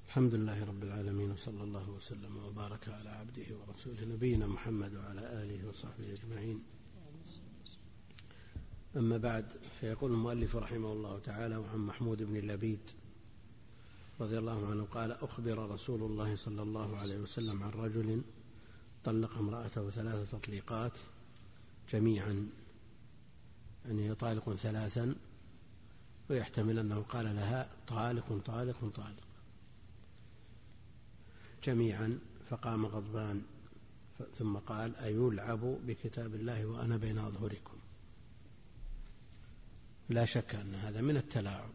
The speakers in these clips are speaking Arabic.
الحمد لله رب العالمين، وصلى الله وسلم وبارك على عبده ورسوله نبينا محمد وعلى آله وصحبه أجمعين. أما بعد، فيقول المؤلف رحمه الله تعالى: وعن محمود بن لبيد رضي الله عنه قال: أخبر رسول الله صلى الله عليه وسلم عن رجل طلق امرأته 3 تطليقات جميعا، يعني يطالق 3، ويحتمل أنه قال لها طالق طالق طالق جميعا، فقام غضبان ثم قال: أيلعب بكتاب الله وأنا بين أظهركم. لا شك أن هذا من التلاعب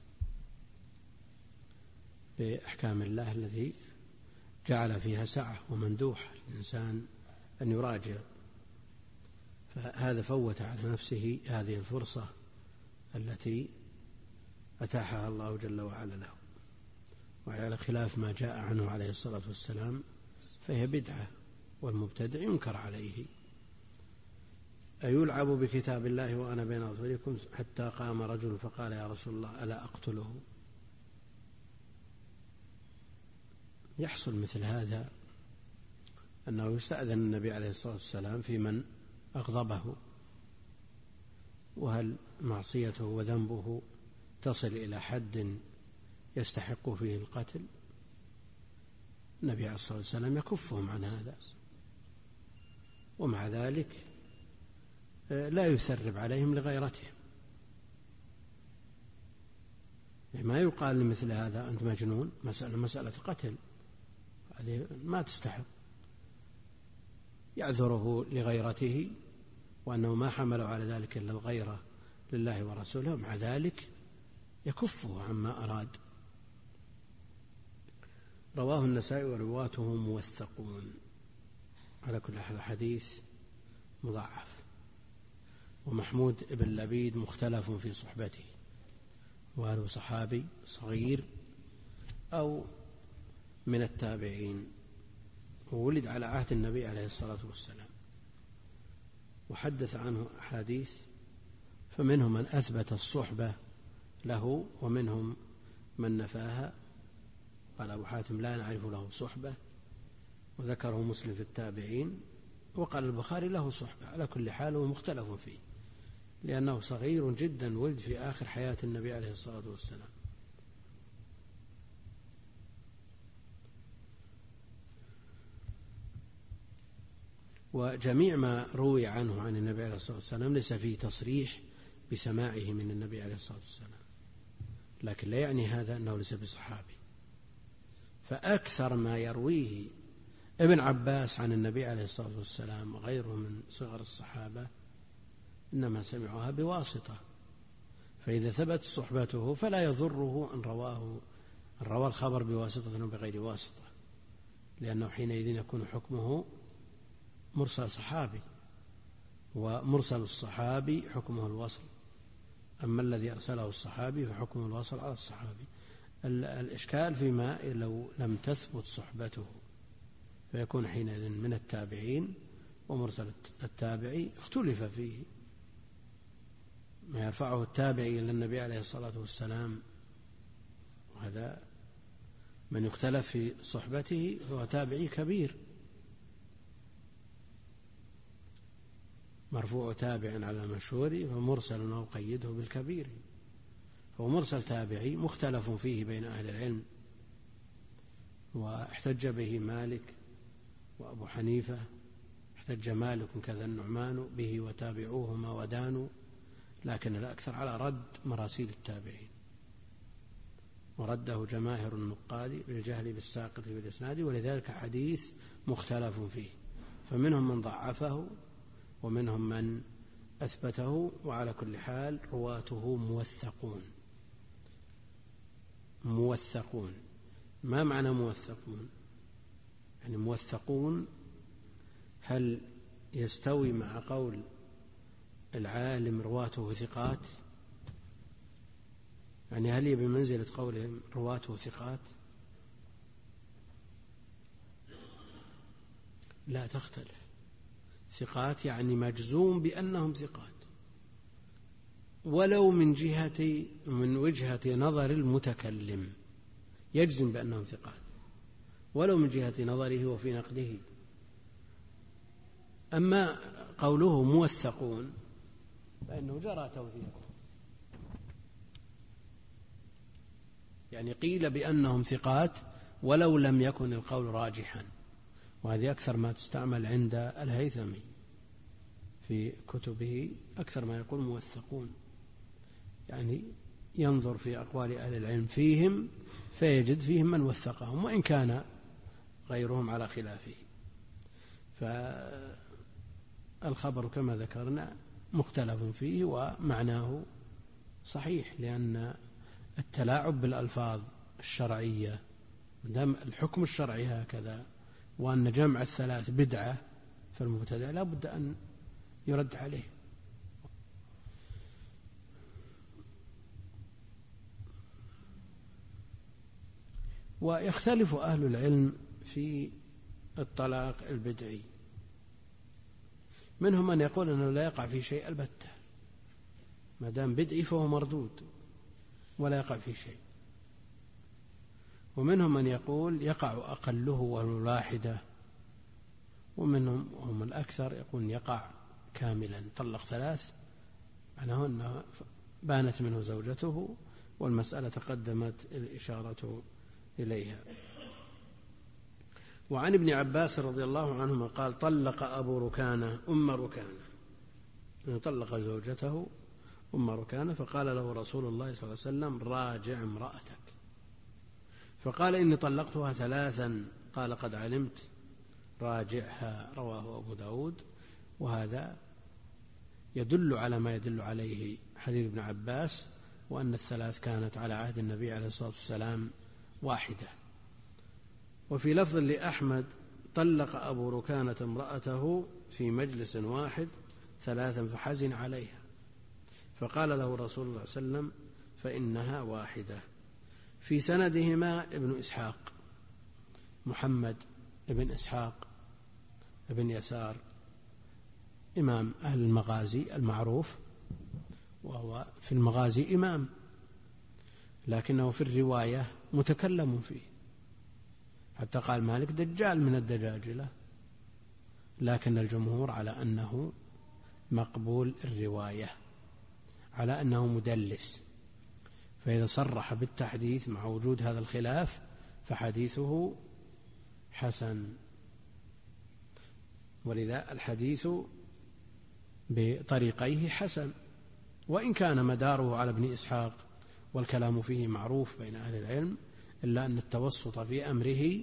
بأحكام الله الذي جعل فيها سعة ومندوح الإنسان أن يراجع، فهذا فوت على نفسه هذه الفرصة التي أتاحها الله جل وعلا له، وعلى خلاف ما جاء عنه عليه الصلاة والسلام فهي بدعة، والمبتدع ينكر عليه. أيلعب بكتاب الله وأنا بين أظهركم، حتى قام رجل فقال: يا رسول الله ألا أقتله؟ يحصل مثل هذا أنه يستأذن النبي عليه الصلاة والسلام في من أغضبه، وهل معصيته وذنبه تصل إلى حد يستحق فيه القتل؟ النبي عليه الصلاة والسلام يكفهم عن هذا، ومع ذلك لا يثرب عليهم لغيرتهم. ما يقال لمثل هذا أنت مجنون، مسألة قتل، هذه ما تستحق. يعذره لغيرته وأنه ما حمله على ذلك إلا الغيرة لله ورسوله، ومع ذلك يكفه عما أراد. رواه النسائي ورواته موثقون. على كل حال الحديث مضاعف. ومحمود بن لبيد مختلف في صحبته، وهل هو صحابي صغير أو من التابعين، وولد على عهد النبي عليه الصلاة والسلام، وحدث عنه أحاديث، فمنهم من أثبت الصحبة له ومنهم من نفاها. قال أبو حاتم: لا نعرف له صحبة، وذكره مسلم في التابعين، وقال البخاري له صحبة. على كل حال هو مختلف فيه، لأنه صغير جدا، ولد في آخر حياة النبي عليه الصلاة والسلام. وجميع ما روي عنه عن النبي عليه الصلاة والسلام ليس فيه تصريح بسماعه من النبي عليه الصلاة والسلام، لكن لا يعني هذا أنه ليس بصحابي. فأكثر ما يرويه ابن عباس عن النبي عليه الصلاة والسلام وغيره من صغر الصحابة إنما سمعوها بواسطة، فإذا ثبت صحبته فلا يضره أن روى الخبر بواسطة أو بغير واسطة، لأنه حينئذ يكون حكمه مرسل صحابي، ومرسل الصحابي حكمه الوصل، أما الذي أرسله الصحابي فحكمه الوصل على الصحابي. الإشكال فيما لو لم تثبت صحبته، فيكون حينئذ من التابعين، ومرسل التابعي اختلف فيه، ما يرفعه التابعي إلى النبي عليه الصلاة والسلام، وهذا من يختلف في صحبته هو تابعي كبير. مرفوع تابع على مشهور، فمرسل أو قيده بالكبير، فهو مرسل تابعي مختلف فيه بين أهل العلم، واحتج به مالك وأبو حنيفة، احتج مالك كذا النعمان به وتابعوهما ودانوا، لكن الأكثر على رد مراسيل التابعين، ورده جماهر النقاد بالجهل بالساقط في الإسناد، ولذلك حديث مختلف فيه، فمنهم من ضعفه ومنهم من أثبته. وعلى كل حال رواته موثقون. ما معنى موثقون؟ يعني موثقون، هل يستوي مع قول العالم رواته ثقات؟ يعني هل هي بمنزلة قولهم رواته ثقات؟ لا، تختلف. ثقات يعني مجزوم بأنهم ثقات، ولو من وجهة نظر المتكلم، يجزم بأنهم ثقات ولو من جهة نظره وفي نقده. أما قوله موثقون فإنه جرى توثيقه، يعني قيل بأنهم ثقات ولو لم يكن القول راجحا، وهذه أكثر ما تستعمل عند الهيثمي في كتبه، أكثر ما يقول موثقون، يعني ينظر في أقوال أهل العلم فيهم فيجد فيهم من وثقهم وإن كان غيرهم على خلافه. فالخبر كما ذكرنا مختلف فيه ومعناه صحيح، لأن التلاعب بالألفاظ الشرعية دام الحكم الشرعي هكذا، وأن جمع الثلاث بدعة، فالمبتدع لا بد أن يرد عليه. ويختلف أهل العلم في الطلاق البدعي، منهم من يقول أنه لا يقع في شيء البتة، ما دام بدعي فهو مردود ولا يقع في شيء، ومنهم من يقول يقع أقله والواحدة، ومنهم هم الأكثر يقول يقع كاملا، طلق ثلاث معناه أنه بانت منه زوجته، والمسألة تقدمت الإشارة إليها. وعن ابن عباس رضي الله عنهما قال طلق أبو ركانة أم ركانة، طلق زوجته أم ركانة، فقال له رسول الله صلى الله عليه وسلم راجع امرأتك، فقال إني طلقتها ثلاثا، قال قد علمت راجعها، رواه أبو داود. وهذا يدل على ما يدل عليه حديث ابن عباس، وأن الثلاث كانت على عهد النبي عليه الصلاة والسلام واحدة. وفي لفظ لأحمد طلق أبو ركانة امرأته في مجلس واحد ثلاثا فحزن عليها، فقال له رسول الله صلى الله عليه وسلم فإنها واحدة. في سندهما ابن إسحاق محمد ابن إسحاق ابن يسار إمام أهل المغازي المعروف، وهو في المغازي إمام، لكنه في الرواية متكلم فيه، حتى قال مالك دجال من الدجاجلة، لكن الجمهور على أنه مقبول الرواية، على أنه مدلس، فإذا صرح بالتحديث مع وجود هذا الخلاف فحديثه حسن. ولذا الحديث بطريقيه حسن، وإن كان مداره على ابن إسحاق والكلام فيه معروف بين أهل العلم، إلا أن التوسط في أمره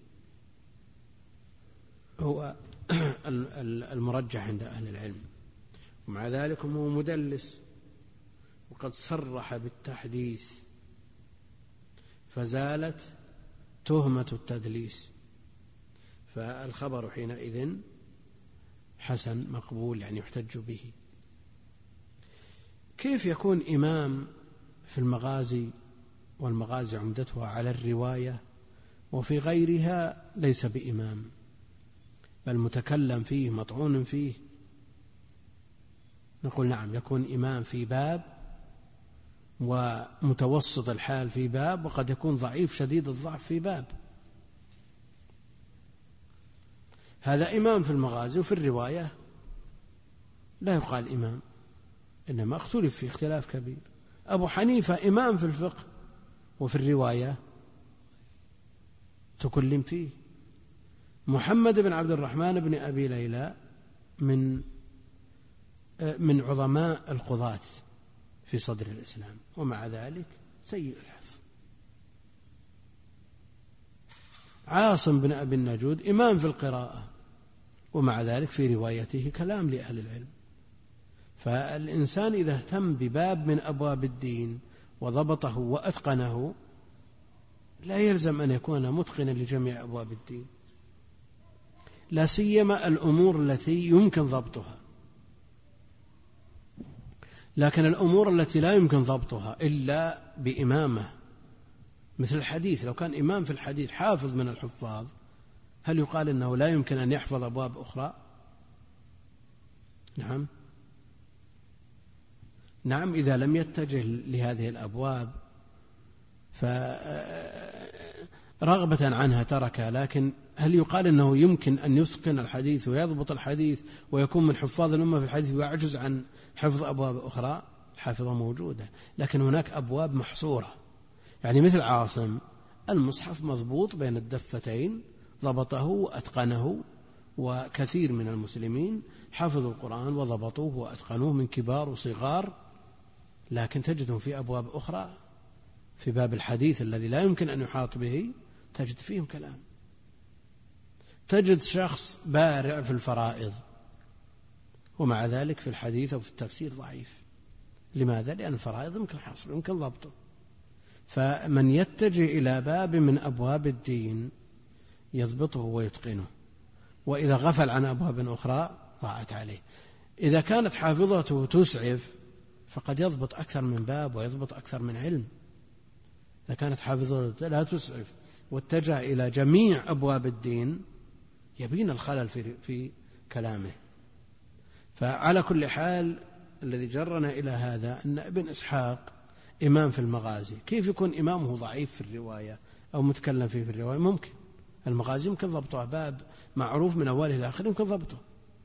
هو المرجح عند أهل العلم، ومع ذلك هو مدلس وقد صرح بالتحديث فزالت تهمة التدليس، فالخبر حينئذ حسن مقبول، يعني يحتج به. كيف يكون إمام في المغازي والمغازي عمدتها على الرواية، وفي غيرها ليس بإمام بل متكلم فيه مطعون فيه؟ نقول نعم، يكون إمام في باب ومتوسط الحال في باب، وقد يكون ضعيف شديد الضعف في باب. هذا إمام في المغازي، وفي الرواية لا يقال إمام، إنما اختلف في اختلاف كبير. أبو حنيفة إمام في الفقه، وفي الرواية تكلم فيه. محمد بن عبد الرحمن بن أبي ليلى من عظماء القضاة في صدر الإسلام، ومع ذلك سيء الحفظ. عاصم بن أبي النجود إمام في القراءة، ومع ذلك في روايته كلام لأهل العلم. فالإنسان إذا اهتم بباب من أبواب الدين وضبطه وأتقنه، لا يلزم أن يكون متقنا لجميع أبواب الدين، لا سيما الأمور التي يمكن ضبطها. لكن الأمور التي لا يمكن ضبطها إلا بإمامة، مثل الحديث، لو كان إمام في الحديث حافظ من الحفاظ، هل يقال أنه لا يمكن أن يحفظ أبواب أخرى؟ نعم، إذا لم يتجه لهذه الأبواب رغبة عنها تركها، لكن هل يقال أنه يمكن أن يتقن الحديث ويضبط الحديث ويكون من حفاظ الأمة في الحديث ويعجز عن حفظ أبواب أخرى؟ الحافظة موجودة، لكن هناك أبواب محصورة. يعني مثل عاصم المصحف مضبوط بين الدفتين، ضبطه وأتقنه، وكثير من المسلمين حفظوا القرآن وضبطوه وأتقنوه من كبار وصغار، لكن تجدهم في أبواب أخرى في باب الحديث الذي لا يمكن أن يحاط به تجد فيهم كلام. تجد شخص بارع في الفرائض ومع ذلك في الحديث أو في التفسير ضعيف. لماذا؟ لأن الفرائض يمكن حصره يمكن ضبطه. فمن يتجه إلى باب من أبواب الدين يضبطه ويتقنه، وإذا غفل عن أبواب أخرى ضاعت عليه. إذا كانت حافظته تسعف فقد يضبط أكثر من باب ويضبط أكثر من علم. إذا كانت حافظته لا تسعف واتجه إلى جميع أبواب الدين يبين الخلل في كلامه. فعلى كل حال الذي جرنا إلى هذا أن ابن إسحاق إمام في المغازي. كيف يكون إمامه ضعيف في الرواية أو متكلم فيه في الرواية؟ ممكن المغازي يمكن ضبطه، باب معروف من أوله إلى آخره يمكن ضبطه.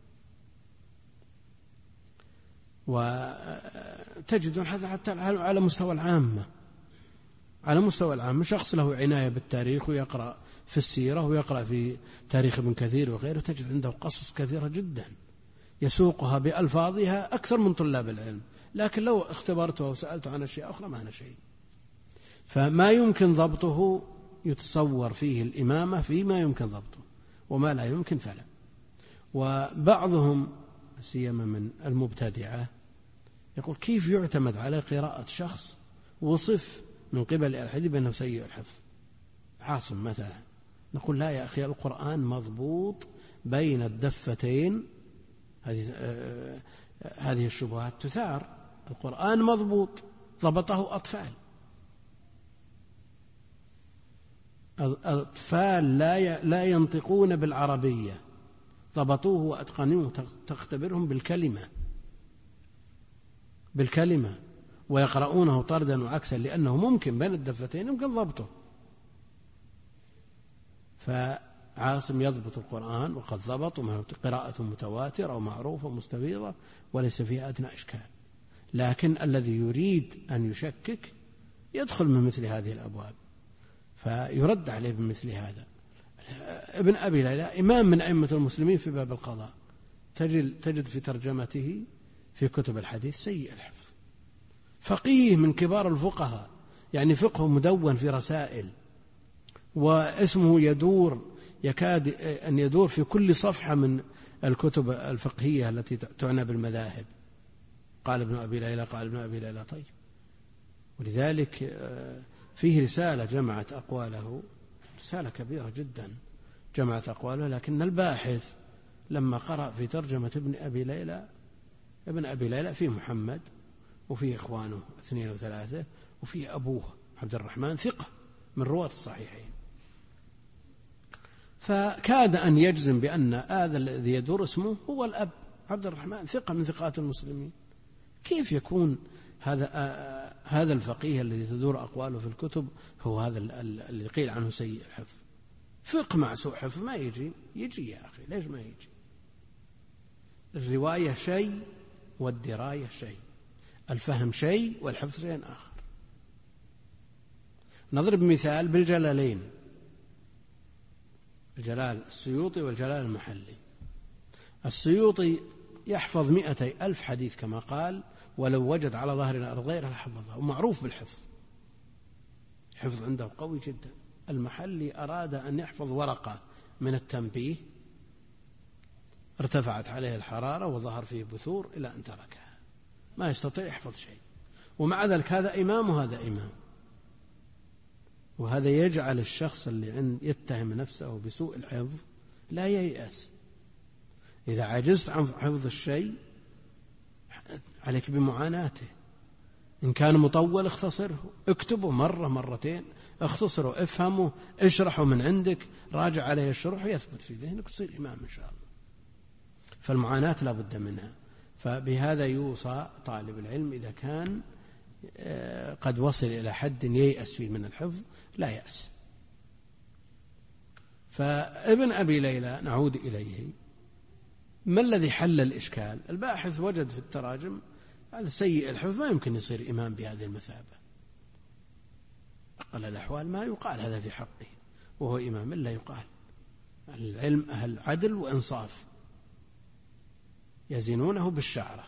وتجدون حتى على مستوى العامة، على مستوى العامة شخص له عناية بالتاريخ ويقرأ في السيرة ويقرأ في تاريخ ابن كثير وغيره، تجد عنده قصص كثيرة جدا يسوقها بألفاظها أكثر من طلاب العلم، لكن لو اختبرته وسألته عن أشياء أخرى ما أنا شيء. فما يمكن ضبطه يتصور فيه الإمامة فيما يمكن ضبطه، وما لا يمكن فلا. وبعضهم سيما من المبتدعة يقول كيف يعتمد على قراءة شخص وصف من قبل الحديث بأنه سيء الحفظ، عاصم مثلا. نقول لا يا أخي، القرآن مضبوط بين الدفتين. هذه الشبهات تثار. القرآن مضبوط ضبطه أطفال لا ينطقون بالعربية، ضبطوه وأتقنوه، تختبرهم بالكلمة ويقرؤونه طردا وعكسا، لأنه ممكن بين الدفتين يمكن ضبطه. فعاصم يضبط القرآن وقد ضبط، قراءة متواترة ومعروفة مستفيضة وليس فيها أدنى إشكال. لكن الذي يريد أن يشكك يدخل من مثل هذه الأبواب فيرد عليه بمثل هذا. ابن أبي ليلى إمام من أئمة المسلمين في باب القضاء، تجد في ترجمته في كتب الحديث سيء الحفظ، فقيه من كبار الفقهاء، يعني فقه مدون في رسائل، واسمه يكاد أن يدور في كل صفحة من الكتب الفقهية التي تعنى بالمذاهب. قال ابن أبي ليلى، قال ابن أبي ليلى. طيب، ولذلك فيه رسالة جمعت أقواله، رسالة كبيرة جدا جمعت أقواله، لكن الباحث لما قرأ في ترجمة ابن أبي ليلى فيه محمد وفيه إخوانه 2 أو 3 وفيه أبوه عبد الرحمن ثقة من رواة الصحيحين، فكاد أن يجزم بأن هذا الذي يدور اسمه هو الأب عبد الرحمن، ثقة من ثقات المسلمين. كيف يكون هذا الفقيه الذي تدور أقواله في الكتب هو هذا اللي قيل عنه سيء الحفظ؟ فقه مع سوء حفظ ما يجي يا أخي، ليش ما يجي؟ الرواية شيء والدراية شيء، الفهم شيء والحفظ شيء آخر. نضرب مثال بالجلالين، الجلال السيوطي والجلال المحلي. السيوطي يحفظ 200,000 حديث كما قال، ولو وجد على ظهر الأرض غيرها لحفظها، ومعروف بالحفظ، حفظ عنده قوي جدا. المحلي أراد أن يحفظ ورقة من التنبيه، ارتفعت عليه الحرارة وظهر فيه بثور إلى أن تركها، ما يستطيع يحفظ شيء، ومع ذلك هذا إمام وهذا إمام. وهذا يجعل الشخص اللي يتهم نفسه بسوء الحفظ لا ييأس. إذا عجزت عن حفظ الشيء عليك بمعاناته، إن كان مطول اختصره، اكتبه مرة مرتين، اختصره، افهمه، اشرحه من عندك، راجع عليه الشرح ويثبت في ذهنك وتصير إمام إن شاء الله. فالمعاناة لا بد منها. فبهذا يوصى طالب العلم إذا كان قد وصل إلى حد ييأس فيه من الحفظ لا يأس، فابن أبي ليلى نعود إليه، ما الذي حل الإشكال؟ الباحث وجد في التراجم هذا سيء الحفظ ما يمكن يصير إمام بهذه المثابة، أقل الأحوال ما يقال هذا في حقه وهو إمام، إلا يقال العلم أهل عدل وإنصاف يزنونه بالشعرة.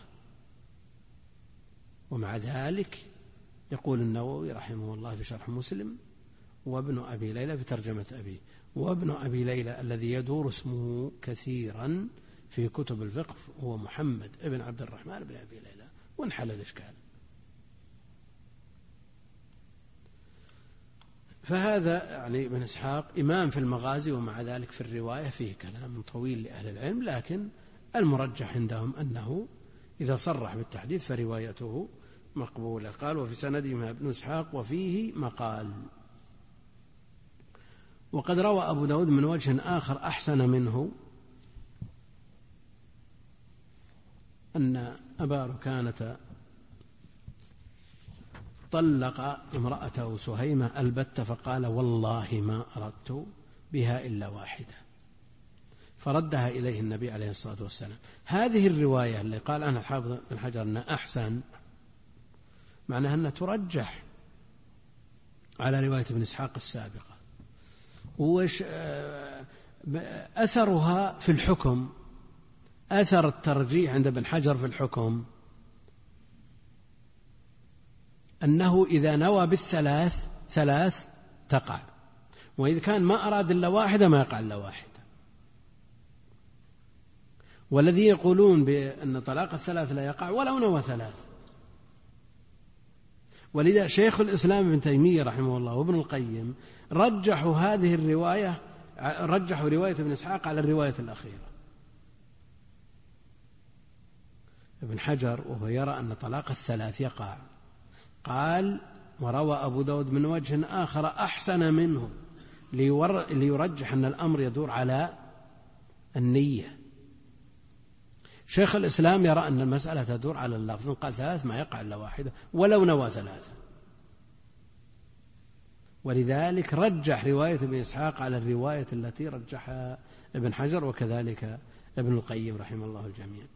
ومع ذلك يقول النووي رحمه الله في شرح مسلم: وابن أبي ليلى في ترجمة أبيه، وابن أبي ليلى الذي يدور اسمه كثيرا في كتب الفقه هو محمد ابن عبد الرحمن بن أبي ليلى، وانحل الإشكال. فهذا يعني ابن إسحاق إمام في المغازي، ومع ذلك في الرواية فيه كلام طويل لأهل العلم، لكن المرجح عندهم أنه إذا صرح بالتحديث فروايته مقبولة. قال: وفي سندهما ابن إسحاق وفيه مقال. وقد روى أبو داود من وجه آخر أحسن منه أن أبا ركانة طلق امرأته سهيمة البتة فقال: والله ما أردت بها إلا واحدة، فردها إليه النبي عليه الصلاة والسلام. هذه الرواية اللي قال عنها الحافظ بن حجر أنها أحسن، معناها أنها ترجح على رواية ابن إسحاق السابقة. وش أثرها في الحكم؟ أثر الترجيح عند ابن حجر في الحكم أنه إذا نوى بالثلاث تقع، وإذا كان ما أراد إلا واحدة ما يقع إلا واحدة. والذي يقولون بأن طلاق الثلاث لا يقع ولو نوى ثلاث. ولذا شيخ الإسلام ابن تيمية رحمه الله وابن القيم رجحوا هذه الرواية، رجحوا رواية ابن إسحاق على الرواية الأخيرة. ابن حجر وهو يرى أن طلاق الثلاث يقع قال: وروى أبو داود من وجه آخر أحسن منه، ليرجح أن الأمر يدور على النية. شيخ الإسلام يرى أن المسألة تدور على اللفظ، قال ثلاث ما يقع إلا واحدة ولو نوى ثلاثة، ولذلك رجح رواية ابن إسحاق على الرواية التي رجحها ابن حجر، وكذلك ابن القيم رحمه الله الجميع.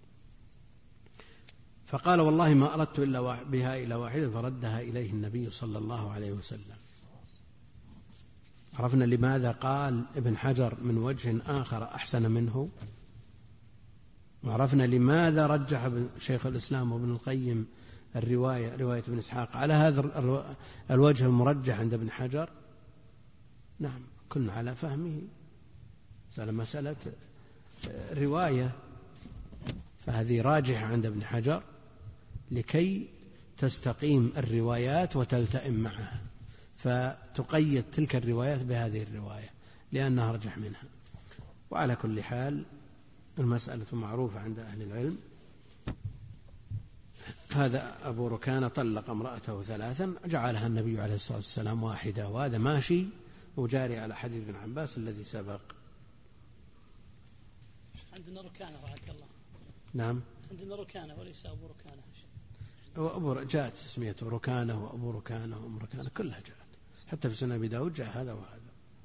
فقال: والله ما أردت إلا بها إلى واحدة، فردها إليه النبي صلى الله عليه وسلم. عرفنا لماذا قال ابن حجر من وجه آخر أحسن منه، وعرفنا لماذا رجح شيخ الإسلام وابن القيم رواية ابن إسحاق على هذا الوجه المرجح عند ابن حجر. نعم، كنا على فهمه. مسألة رواية فهذه راجحة عند ابن حجر لكي تستقيم الروايات وتلتئم معها، فتقيد تلك الروايات بهذه الرواية لأنها أرجح منها. وعلى كل حال المسألة معروفة عند أهل العلم. هذا أبو ركانة طلق امرأته ثلاثا جعلها النبي عليه الصلاة والسلام واحدة، وهذا ماشي وجاري على حديث ابن عباس الذي سبق. عندنا ركانة وعليك الله. نعم، عندنا ركانة وليس أبو ركانة. جاءت اسميته ركانة وأبو ركانة وأم ركانة كلها جاءت، حتى في سنن أبي داود جاء هذا وهذا.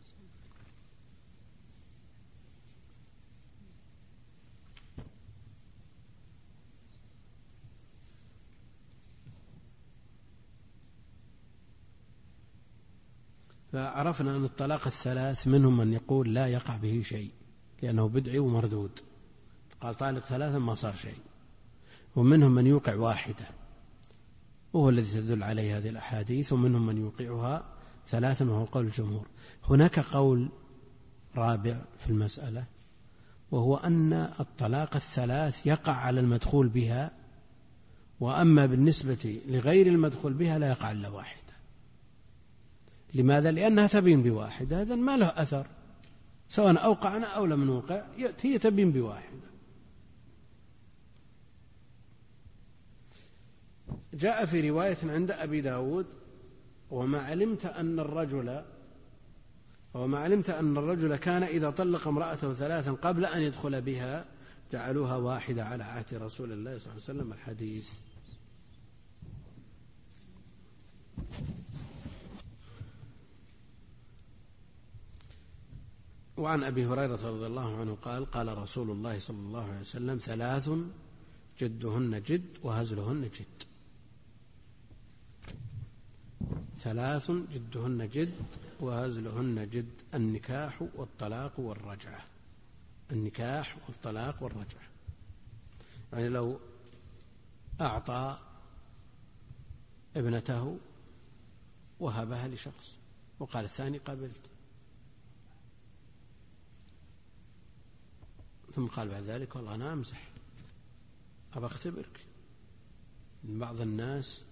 فعرفنا أن الطلاق الثلاث منهم من يقول لا يقع به شيء لأنه بدعي ومردود، قال طالق ثلاثا ما صار شيء، ومنهم من يوقع واحدة وهو الذي تدل عليه هذه الأحاديث، ومنهم من يوقعها ثلاثا وهو قول الجمهور. هناك قول رابع في المسألة، وهو أن الطلاق الثلاث يقع على المدخول بها، وأما بالنسبة لغير المدخول بها لا يقع إلا واحدة. لماذا؟ لأنها تبين بواحدة، هذا ما له أثر سواء أوقعنا أو لم نوقع، هي تبين بواحدة. جاء في رواية عند أبي داود: وما علمت أن الرجل كان إذا طلق امرأته ثلاثا قبل أن يدخل بها جعلوها واحدة على عهد رسول الله صلى الله عليه وسلم. الحديث. وعن أبي هريرة رضي الله عنه قال قال رسول الله صلى الله عليه وسلم 3 جدهن جد وهزلهن جد. 3 جدهن جد وهزلهن جد: النكاح والطلاق والرجعة. النكاح والطلاق والرجعة، يعني لو أعطى ابنته وهبها لشخص وقال الثاني قبلت، ثم قال بعد ذلك والله أنا أمزح أبى أختبرك. بعض الناس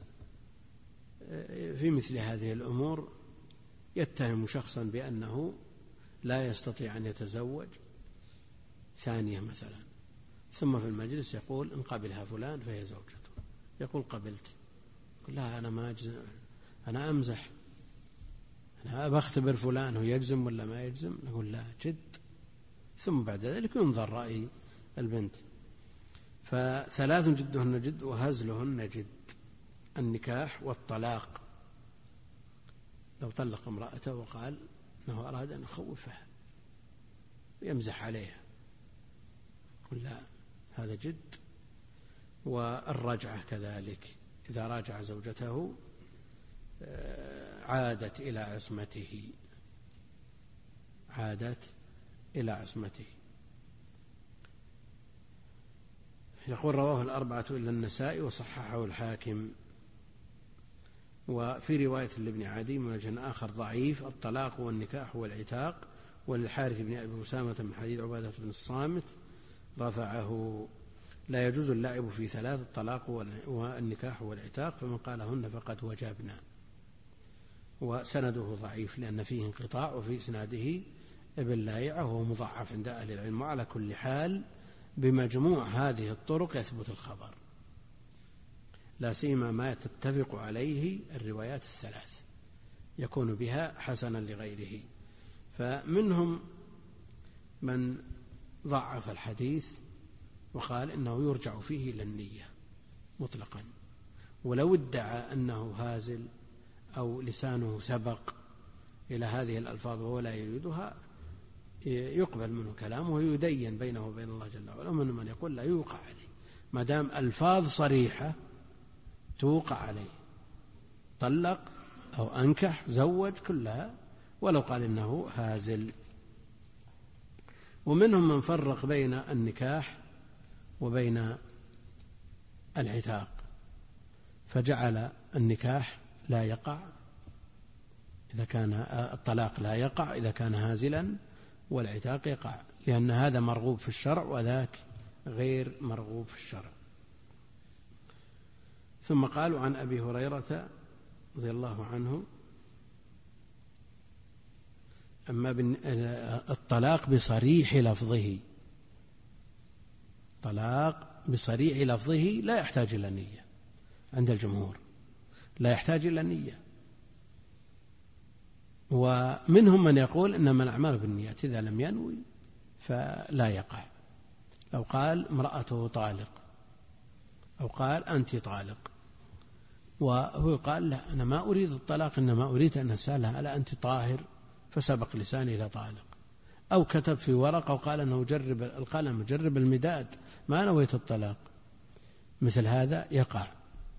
في مثل هذه الأمور يتهم شخصا بأنه لا يستطيع أن يتزوج ثانية مثلا، ثم في المجلس يقول إن قبلها فلان فهي زوجته، يقول قبلت، يقول لا أنا ما أجزم، أنا أمزح، أنا أبى أختبر فلان هو يجزم ولا ما يجزم، نقول لا جد، ثم بعد ذلك ينظر رأي البنت. ف3 جدهن جد وهزلهن جد: النكاح والطلاق. لو طلق امرأته وقال أنه أراد أن يخوفها ويمزح عليها، قل لا هذا جد. والرجعة كذلك، إذا راجع زوجته عادت إلى عصمته، عادت إلى عصمته. يقول رواه الأربعة إلا النسائي وصححه الحاكم. وفي رواية لابن عدي من وجه آخر ضعيف: الطلاق والنكاح والعتاق. وللحارث بن أبي أسامة من حديث عبادة بن الصامت رفعه: لا يجوز اللعب في 3: الطلاق والنكاح والعتاق، فمن قالهن فقد وجبنا. وسنده ضعيف لأن فيه انقطاع، وفي إسناده ابن لايعة وهو مضعف عند أهل العلم. وعلى كل حال بمجموع هذه الطرق يثبت الخبر، لا سيما ما تتفق عليه الروايات 3 يكون بها حسنا لغيره. فمنهم من ضعف الحديث وقال إنه يرجع فيه إلى النية مطلقا، ولو ادعى أنه هازل أو لسانه سبق إلى هذه الألفاظ وهو لا يريدها يقبل منه كلامه ويدين بينه وبين الله جل وعلا. ومن من يقول لا يوقع عليه ما دام ألفاظ صريحة توقع عليه، طلق أو أنكح زوج كلها ولو قال إنه هازل. ومنهم من فرق بين النكاح وبين العتاق، فجعل النكاح لا يقع إذا كان الطلاق لا يقع إذا كان هازلا، والعتاق يقع، لأن هذا مرغوب في الشرع وذاك غير مرغوب في الشرع. ثم قالوا عن أبي هريرة رضي الله عنه: أما الطلاق بصريح لفظه، طلاق بصريح لفظه لا يحتاج إلى نية عند الجمهور، لا يحتاج إلى نية. ومنهم من يقول إنما الأعمال بالنيات، إذا لم ينوي فلا يقع. لو قال امرأته طالق أو قال أنت طالق وهو قال لا أنا ما أريد الطلاق إنما أريد أن أسألها ألا أنت طاهر، فسبق لساني إلى طالق، أو كتب في ورقة وقال أنه جرب القلم جرب المداد ما نويت الطلاق، مثل هذا يقع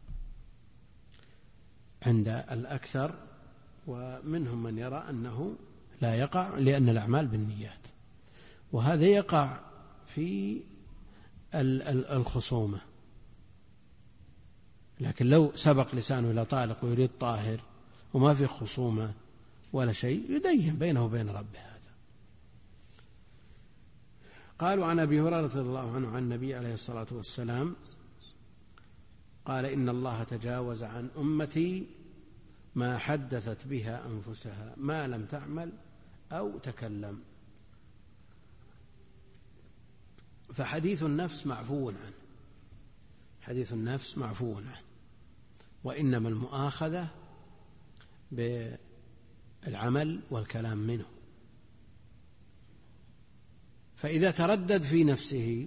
عند الأكثر. ومنهم من يرى أنه لا يقع لأن الأعمال بالنيات، وهذا يقع في الخصومة. لكن لو سبق لسانه إلى طالق ويريد طاهر وما في خصومة ولا شيء يدين بينه وبين ربه. هذا قالوا عن أبي هريرة رضي الله عنه عن النبي عليه الصلاة والسلام قال: إن الله تجاوز عن أمتي ما حدثت بها أنفسها ما لم تعمل أو تكلم. فحديث النفس معفو عنه، حديث النفس معفو عنه، وإنما المؤاخذة بالعمل والكلام منه. فإذا تردد في نفسه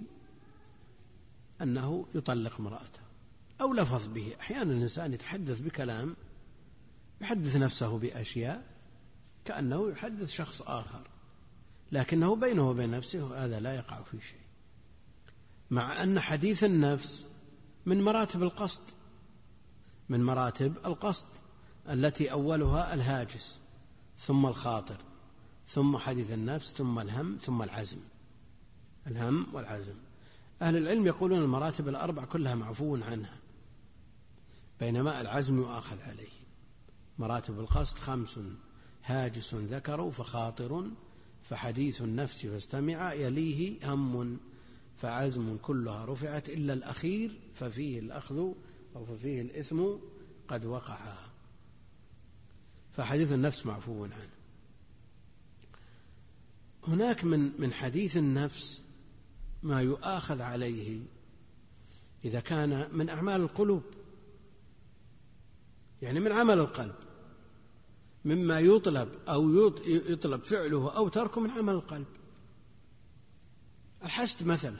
أنه يطلق امرأته أو لفظ به، أحيانا الإنسان يتحدث بكلام يحدث نفسه بأشياء كأنه يحدث شخص آخر، لكنه بينه وبين نفسه هذا لا يقع في شيء، مع أن حديث النفس من مراتب القصد، من مراتب القصد التي أولها الهاجس ثم الخاطر ثم حديث النفس ثم الهم ثم العزم، الهم والعزم. أهل العلم يقولون المراتب الأربع كلها معفو عنها، بينما العزم يؤاخذ عليه. مراتب القصد 5: هاجس ذكر فخاطر، فحديث النفس فاستمع، يليه هم فعزم كلها رفعت إلا الأخير ففيه الأخذ أو ففيه الإثم قد وقع. فحديث النفس معفو عنه. هناك من حديث النفس ما يؤاخذ عليه إذا كان من أعمال القلوب، يعني من عمل القلب، مما يطلب أو يطلب فعله أو تركه من عمل القلب. الحسد مثلا،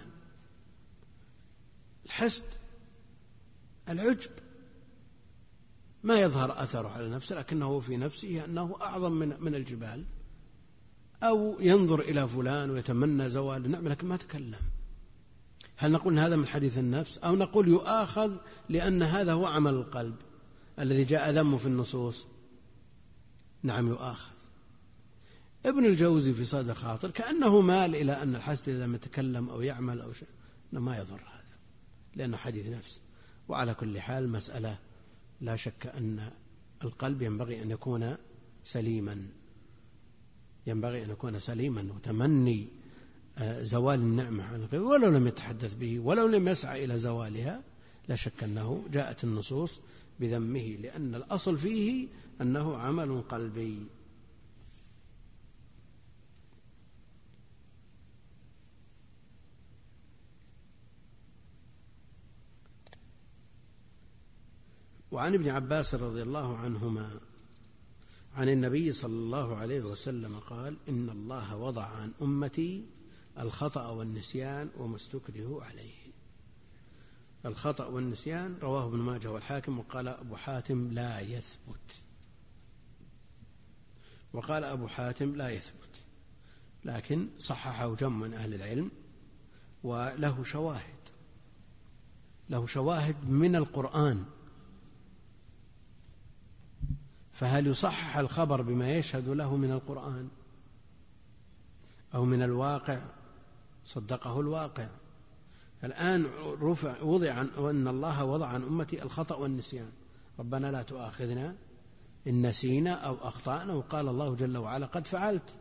الحسد العجب ما يظهر أثره على نفسه، لكنه في نفسه أنه أعظم من الجبال، أو ينظر إلى فلان ويتمنى زوال النعمة لكن ما تكلم. هل نقول هذا من حديث النفس، أو نقول يؤاخذ لأن هذا هو عمل القلب الذي جاء ذمه في النصوص؟ نعم يؤاخذ. ابن الجوزي في صيد الخاطر كأنه مال إلى أن الحسد إذا لم يتكلم أو يعمل أو شيء ما يضر هذا، لأنه حديث نفس. وعلى كل حال مسألة لا شك أن القلب ينبغي أن يكون سليما، ينبغي أن يكون سليما، وتمني زوال النعمة عن الغير ولو لم يتحدث به ولو لم يسعى إلى زوالها، لا شك أنه جاءت النصوص بذمه، لأن الأصل فيه أنه عمل قلبي. وعن ابن عباس رضي الله عنهما عن النبي صلى الله عليه وسلم قال: إن الله وضع عن أمتي الخطأ والنسيان وما استكرهوا عليه. الخطأ والنسيان رواه ابن ماجه والحاكم، وقال أبو حاتم لا يثبت، وقال أبو حاتم لا يثبت، لكن صححه جمع من أهل العلم، وله شواهد، له شواهد من القرآن. فهل يصحح الخبر بما يشهد له من القرآن أو من الواقع؟ صدقه الواقع. الآن وضع أن الله وضع عن أمتي الخطأ والنسيان، ربنا لا تؤاخذنا إن نسينا أو أخطأنا، وقال الله جل وعلا قد فعلت.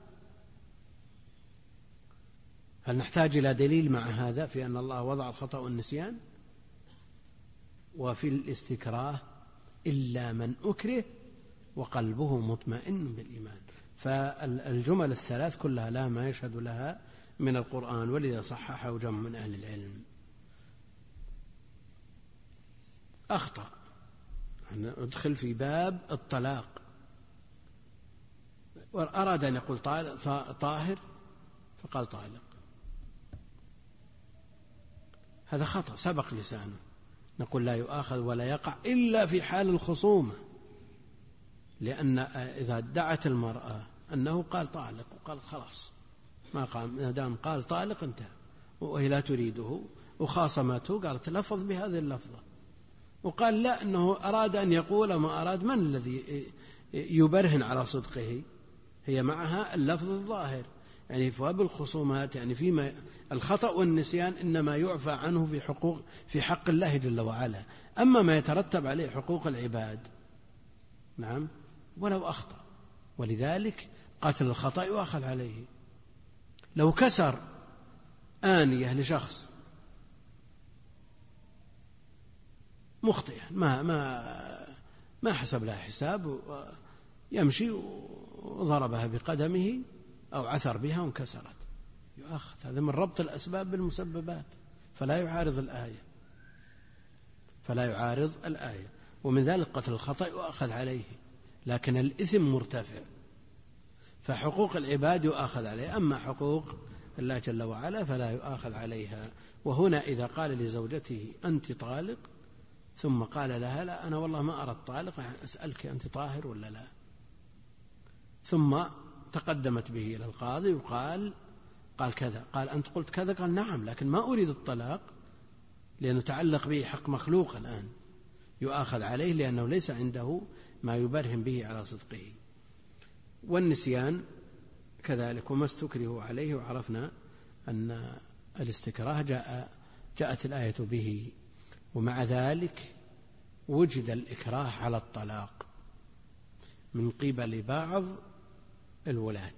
هل نحتاج إلى دليل مع هذا في أن الله وضع الخطأ والنسيان؟ وفي الاستكراه إلا من أكره وقلبه مطمئن بالإيمان. فالجمل الثلاث كلها لا ما يشهد لها من القرآن، ولذا صححه جمع من أهل العلم. أخطأ، ندخل في باب الطلاق، وأراد أن يقول طاهر فقال طالق، هذا خطأ سبق لسانه. نقول لا يؤاخذ ولا يقع إلا في حال الخصومة، لأن إذا ادعت المرأة أنه قال طالق وقال خلاص ما قام، ما دام قال طالق انتهى، وهي لا تريده وخاصمته قالت لفظ بهذه اللفظة، وقال لا أنه أراد أن يقول ما أراد، من الذي يبرهن على صدقه؟ هي معها اللفظ الظاهر. يعني في باب الخصومات، يعني فيما الخطأ والنسيان إنما يعفى عنه في حق الله جل وعلا، أما ما يترتب عليه حقوق العباد نعم ولو أخطأ. ولذلك قتل الخطأ يؤاخذ عليه. لو كسر آنية لشخص مخطئا ما حسب لها حساب، يمشي وضربها بقدمه أو عثر بها وانكسرت، يؤاخذ. هذا من ربط الأسباب بالمسببات، فلا يعارض الآية. ومن ذلك قتل الخطأ يؤاخذ عليه، لكن الإثم مرتفع، فحقوق العباد يؤاخذ عليه، أما حقوق الله جل وعلا فلا يؤاخذ عليها. وهنا إذا قال لزوجته أنت طالق ثم قال لها لا أنا والله ما أردت طالق، أسألك أنت طاهر ولا لا، ثم تقدمت به إلى القاضي وقال كذا، قال أنت قلت كذا، قال نعم، لكن ما أريد الطلاق لأنه تعلق به حق مخلوق الآن يؤاخذ عليه لأنه ليس عنده ما يبرهن به على صدقه. والنسيان كذلك وما استكره عليه، وعرفنا أن الاستكراه جاءت الآية به، ومع ذلك وجد الإكراه على الطلاق من قبل بعض الولاة،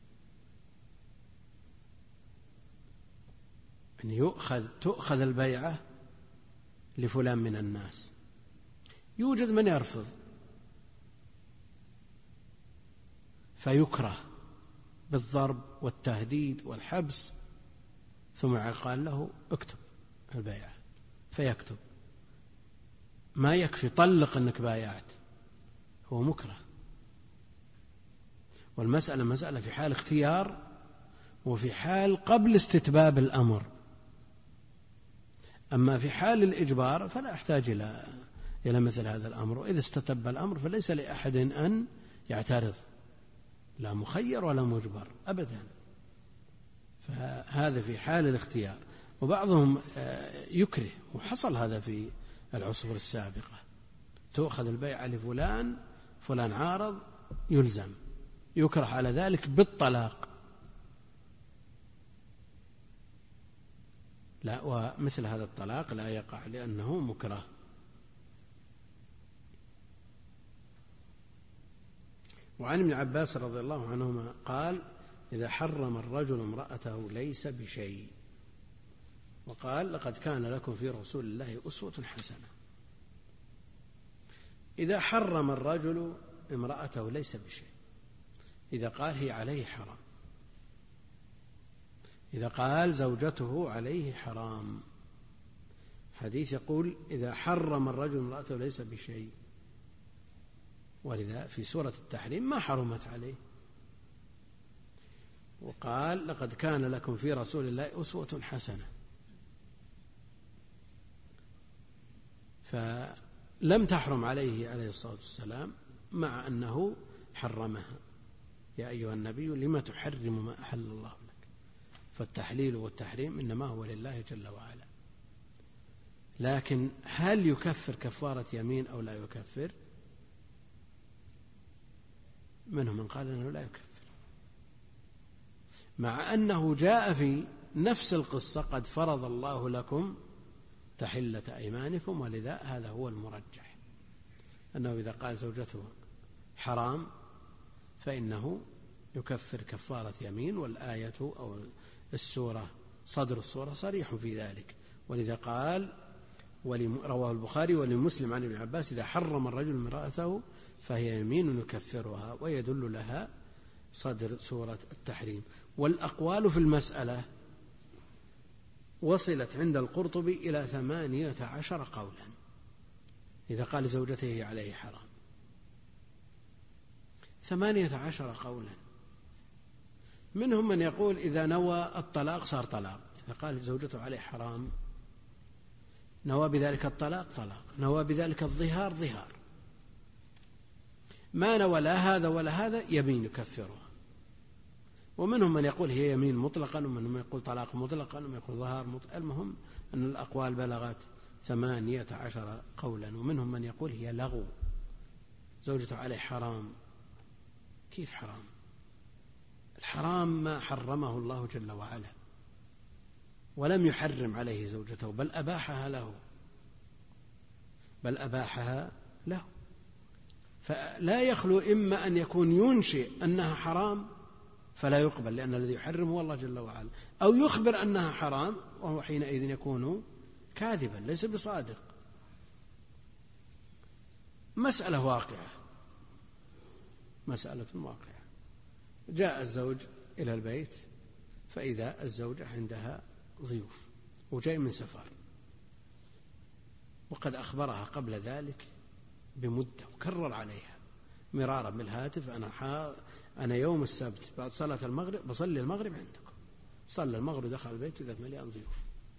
أن تؤخذ البيعة لفلان من الناس، يوجد من يرفض فيكره بالضرب والتهديد والحبس، ثم قال له اكتب البيعة فيكتب، ما يكفي طلق أنك بايعت، هو مكره. والمسألة مسألة في حال اختيار وفي حال قبل استتباب الأمر، أما في حال الإجبار فلا أحتاج إلى مثل هذا الأمر، وإذا استتب الأمر فليس لأحد أن يعترض، لا مخير ولا مجبر أبدا، فهذا في حال الاختيار. وبعضهم يكره، وحصل هذا في العصور السابقة، تؤخذ البيعة لفلان، فلان عارض يلزم، يكره على ذلك بالطلاق. لا، ومثل هذا الطلاق لا يقع لأنه مكره. وعن ابن عباس رضي الله عنهما قال إذا حرم الرجل امرأته ليس بشيء، وقال لقد كان لكم في رسول الله أسوة حسنة. إذا حرم الرجل امرأته ليس بشيء، إذا قال هي عليه حرام، إذا قال زوجته عليه حرام، حديث يقول إذا حرم الرجل امرأته ليس بشيء، ولذا في سورة التحريم ما حرمت عليه، وقال لقد كان لكم في رسول الله أسوة حسنة، فلم تحرم عليه الصلاة والسلام مع أنه حرمها. يا أيها النبي لما تحرم ما أحل الله لك، فالتحليل والتحريم إنما هو لله جل وعلا. لكن هل يكفر كفارة يمين أو لا يكفر؟ منهم من قال أنه لا يكفر، مع أنه جاء في نفس القصة قد فرض الله لكم تحلة أيمانكم، ولذا هذا هو المرجح، أنه إذا قال زوجته حرام فإنه يكفر كفارة يمين، والآية أو السورة صدر السورة صريح في ذلك، ولذا قال رواه البخاري ولمسلم عن ابن عباس إذا حرم الرجل امرأته فهي يمين يكفرها، ويدل لها صدر سورة التحريم. والأقوال في المسألة وصلت عند القرطبي إلى 18 قولا إذا قال زوجته عليه حرام، 18 قولا. منهم من يقول إذا نوى الطلاق صار طلاق، إذا قال زوجته عليه حرام نوى بذلك الطلاق طلاق، نوى بذلك الظهار ظهار، ما نوى لا هذا ولا هذا يمين يكفرها. ومنهم من يقول هي يمين مطلقا، ومنهم من يقول طلاق مطلقا، ومن يقول ظهار مطلقا. المهم أن الأقوال بلغت 18 قولا. ومنهم من يقول هي لغو، زوجته عليه حرام. كيف حرام؟ الحرام ما حرمه الله جل وعلا، ولم يحرم عليه زوجته، بل أباحها له. فلا يخلو إما أن يكون ينشئ أنها حرام فلا يقبل لأن الذي يحرم هو الله جل وعلا، أو يخبر أنها حرام وهو حينئذ يكون كاذبا ليس بصادق. مسألة واقعة. جاء الزوج إلى البيت فإذا الزوجة عندها ضيوف وجاي من سفر، وقد أخبرها قبل ذلك بمدة وكرر عليها مرارا بالهاتف أنا يوم السبت بعد صلاة المغرب بصلي المغرب عندكم. صلى المغرب دخل البيت إذا مليان ضيوف،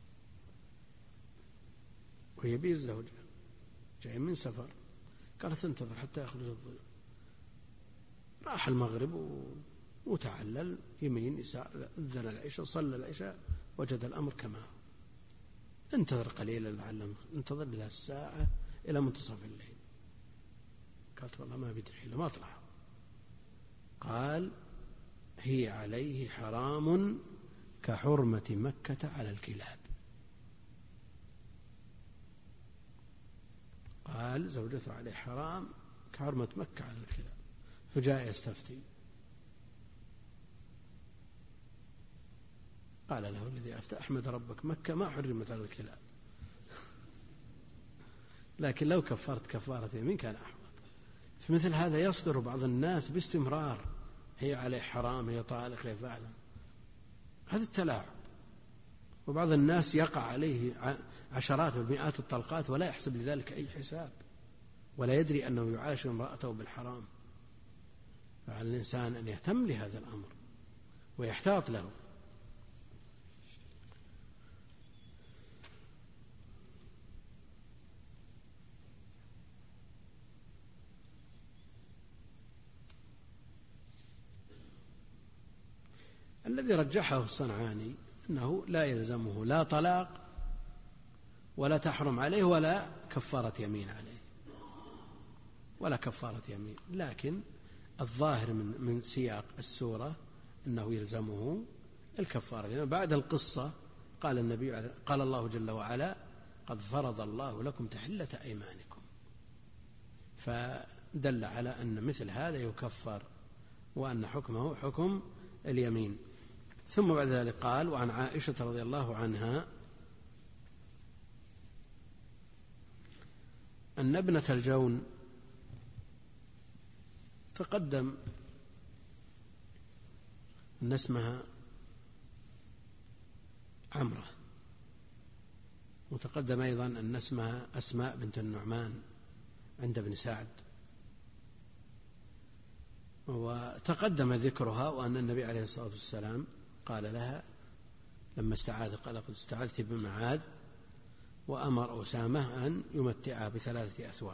ويبي الزوجة جاي من سفر، قالت انتظر حتى يخرج الضيوف. راح المغرب وتعلل يمين يسار، أذن العشاء صلى العشاء وجد الأمر كما هو. انتظر قليلا لعله، انتظر إلى الساعة إلى منتصف الليل. قالت والله ما بدي حيلة ما أطلع. قال هي عليه حرام كحرمة مكة على الكلاب. قال زوجته عليه حرام كحرمة مكة على الكلاب. فجاء يستفتي، قال له الذي أفتى أحمد ربك مكة ما حرمت على الكلاب، لكن لو كفرت كفارة يمين كان أحوط. فمثل هذا يصدر بعض الناس باستمرار، هي عليه حرام، هي طالق، هي فعلا، هذا التلاعب. وبعض الناس يقع عليه عشرات ومئات الطلقات ولا يحسب لذلك أي حساب، ولا يدري أنه يعاشر امرأته بالحرام. فعلى الإنسان أن يهتم لهذا الأمر ويحتاط له. الذي رجحه الصنعاني أنه لا يلزمه لا طلاق ولا تحرم عليه ولا كفارة يمين عليه، ولا كفارة يمين، لكن الظاهر من سياق السورة أنه يلزمه الكفارة. لأن بعد القصة قال الله جل وعلا قد فرض الله لكم تحلة أيمانكم، فدل على أن مثل هذا يكفر وأن حكمه حكم اليمين. ثم بعد ذلك قال وعن عائشة رضي الله عنها أن ابنة الجون تقدم أن اسمها عمرة، وتقدم أيضا أن اسمها أسماء بنت النعمان عند ابن سعد، وتقدم ذكرها وأن النبي عليه الصلاة والسلام قال لها لما استعاذ قال قد استعذت بمعاذ، وأمر أسامة أن يمتعها ب3 أثواب.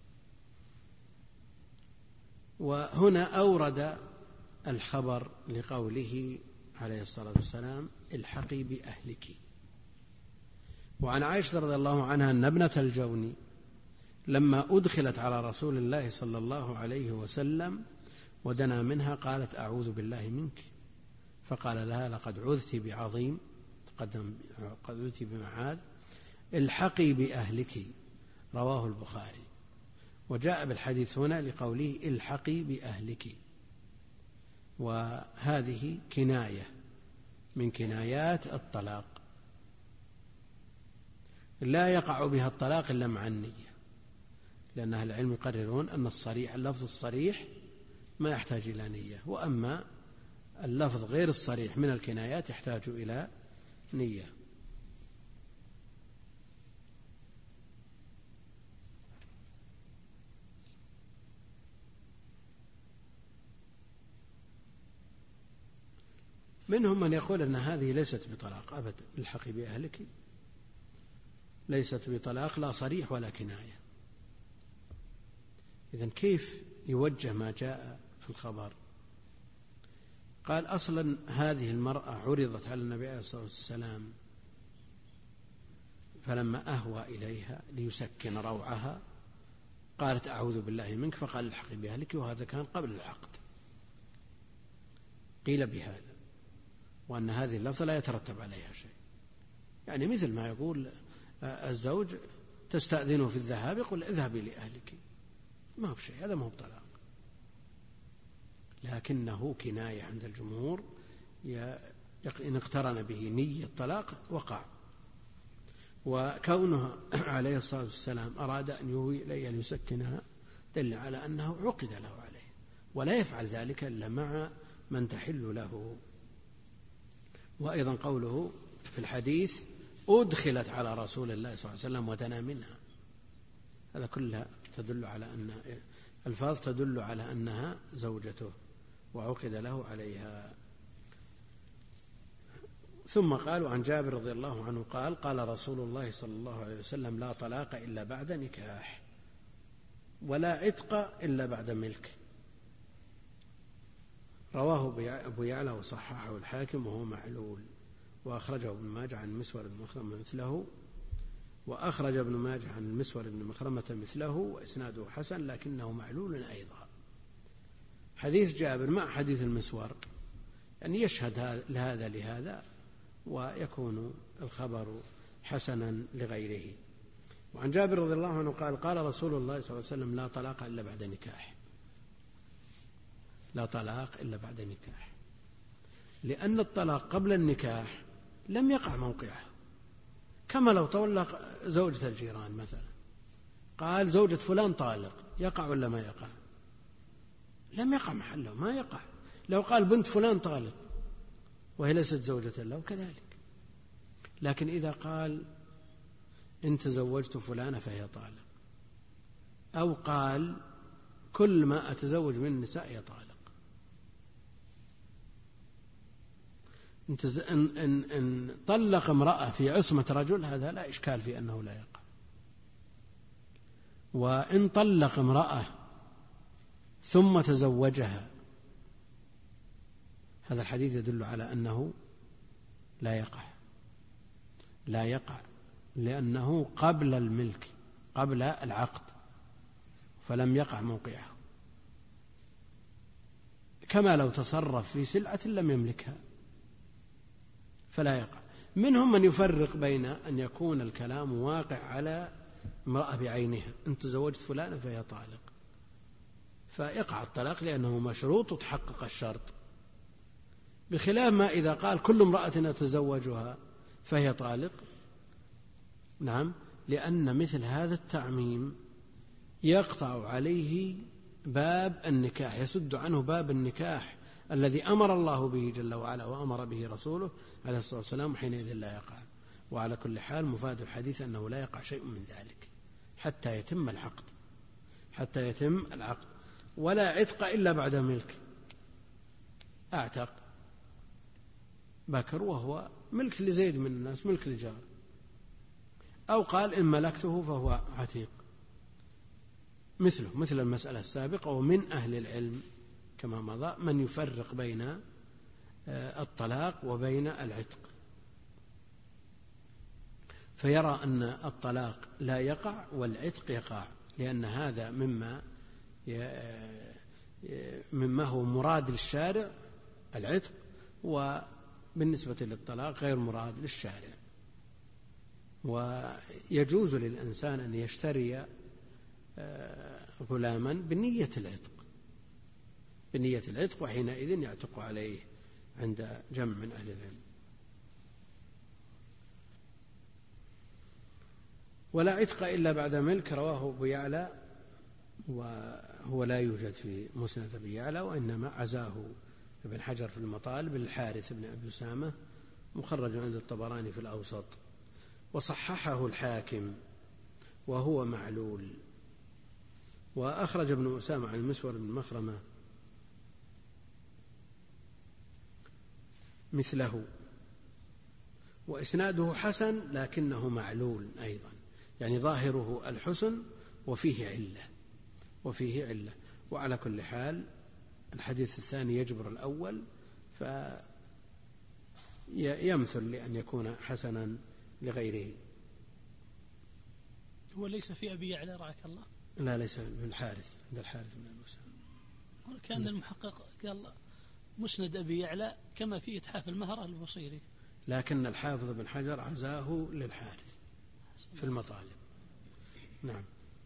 وهنا أورد الخبر لقوله عليه الصلاة والسلام الحقي بأهلك. وعن عائشة رضي الله عنها أن ابنة الجون لما أدخلت على رسول الله صلى الله عليه وسلم ودنا منها قالت أعوذ بالله منك، فقال لها لقد عذت بعظيم، تقدم قد عذت بمعاذ، الحقي بأهلك، رواه البخاري. وجاء بالحديث هنا لقوله الحقي بأهلك، وهذه كناية من كنايات الطلاق، لا يقع بها الطلاق إلا مع النية، لأن أهل العلم يقررون أن الصريح اللفظ الصريح ما يحتاج إلى نية، وأما اللفظ غير الصريح من الكنايات يحتاج إلى نية. منهم من يقول أن هذه ليست بطلاق أبدا، الحقي بأهلك ليست بطلاق لا صريح ولا كناية. إذن كيف يوجه ما جاء في الخبر؟ قال أصلا هذه المرأة عرضت على النبي عليه الصلاة والسلام فلما أهوى إليها ليسكن روعها قالت أعوذ بالله منك، فقال الحقي بأهلك، وهذا كان قبل العقد. قيل بهذا وأن هذه اللفظة لا يترتب عليها شيء، يعني مثل ما يقول الزوج تستأذنه في الذهاب يقول اذهبي لأهلك، ما هو بشيء، هذا ما هو بطلاق، لكنه كناية عند الجمهور، إن اقترن به نية الطلاق وقع. وكونه عليه الصلاة والسلام أراد أن يهوي إليها ليسكنها دل على أنه عقد له عليه، ولا يفعل ذلك إلا مع من تحل له. وأيضا قوله في الحديث أدخلت على رسول الله صلى الله عليه وسلم ودنا منها، هذا كلها تدل على أن الفاظ تدل على أنها زوجته وعقد له عليها. ثم قالوا عن جابر رضي الله عنه قال قال رسول الله صلى الله عليه وسلم لا طلاق إلا بعد نكاح، ولا عتق إلا بعد ملك. رواه أبو يعلى وصححه الحاكم وهو معلول، وأخرجه ابن ماجه عن المسور بن مخرمة مثله، وأخرج ابن ماجه عن المسور بن مخرمة مثله وإسناده حسن لكنه معلول أيضا. حديث جابر مع حديث المسور يعني يشهد هذا لهذا، ويكون الخبر حسنا لغيره. وعن جابر رضي الله عنه قال قال رسول الله صلى الله عليه وسلم لا طلاق إلا بعد نكاح، لا طلاق إلا بعد نكاح، لأن الطلاق قبل النكاح لم يقع موقعه، كما لو طلق زوجة الجيران مثلا، قال زوجة فلان طالق، يقع ولا ما يقع؟ لم يقع محله، ما يقع. لو قال بنت فلان طالق وهي ليست زوجة له كذلك. لكن إذا قال إن تزوجت فلانة فهي طالق، أو قال كل ما أتزوج من النساء هي طالق، إن طلق امرأة في عصمة رجل هذا لا إشكال في أنه لا يقع. وإن طلق امرأة ثم تزوجها هذا الحديث يدل على أنه لا يقع، لا يقع، لأنه قبل الملك، قبل العقد، فلم يقع موقعه، كما لو تصرف في سلعة لم يملكها فلا يقع. منهم من يفرق بين أن يكون الكلام واقع على امرأة بعينها، إن تزوجت فلانة فهي طالق، فيقع الطلاق لأنه مشروط وتحقق الشرط، بخلاف ما إذا قال كل امرأة أتزوجها فهي طالق. نعم، لأن مثل هذا التعميم يقطع عليه باب النكاح، يسد عنه باب النكاح الذي أمر الله به جل وعلا وأمر به رسوله عليه الصلاة والسلام، حينئذ لا يقع. وعلى كل حال مفاد الحديث أنه لا يقع شيء من ذلك حتى يتم العقد، حتى يتم العقد. ولا عتق إلا بعد ملك، أعتق بكر وهو ملك لزيد من الناس، ملك لجار، أو قال إن ملكته فهو عتيق، مثله مثل المسألة السابقة. ومن أهل العلم كما مضى من يفرق بين الطلاق وبين العتق، فيرى أن الطلاق لا يقع والعتق يقع، لأن هذا مما هو مراد للشارع العتق، وبالنسبة للطلاق غير مراد للشارع. ويجوز للإنسان أن يشتري غلاما بنية العتق، وحينئذ يعتق عليه عند جمع من أهل العلم. ولا عتق إلا بعد ملك رواه أبو يعلى، وهو لا يوجد في مسند أبي يعلى، وإنما عزاه ابن حجر في المطالب الحارث بن أبي أسامة، مخرج عند الطبراني في الأوسط، وصححه الحاكم وهو معلول. وأخرج ابن أسامة عن المسور بن مخرمة مثله، وإسناده حسن لكنه معلول أيضا، يعني ظاهره الحسن وفيه علة. وعلى كل حال الحديث الثاني يجبر الأول، فيمثل لأن يكون حسنا لغيره. هو ليس في أبي يعلى رعاك الله؟ لا، ليس في الحارث، عند الحارث بن أبي أسامة. كان المحقق قال مسند أبي يعلى كما في إتحاف المهر البصيري، لكن الحافظ بن حجر عزاه للحارث في المطالب. نعم.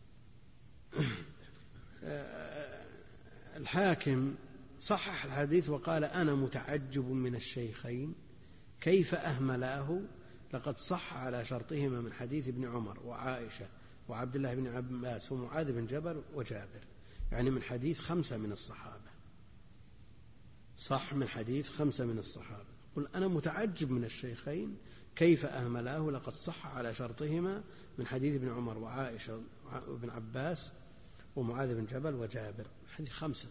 الحاكم صحح الحديث وقال أنا متعجب من الشيخين كيف أهملاه، لقد صح على شرطهما من حديث ابن عمر وعائشة وعبد الله بن عباس ومعاذ بن جبل وجابر، يعني من حديث 5 من الصحابة، صح من حديث 5 من الصحابة. قل أنا متعجب من الشيخين كيف أهملاه، لقد صح على شرطهما من حديث ابن عمر وعائشة وابن عباس ومعاذ بن جبل وجابر، حديث 5.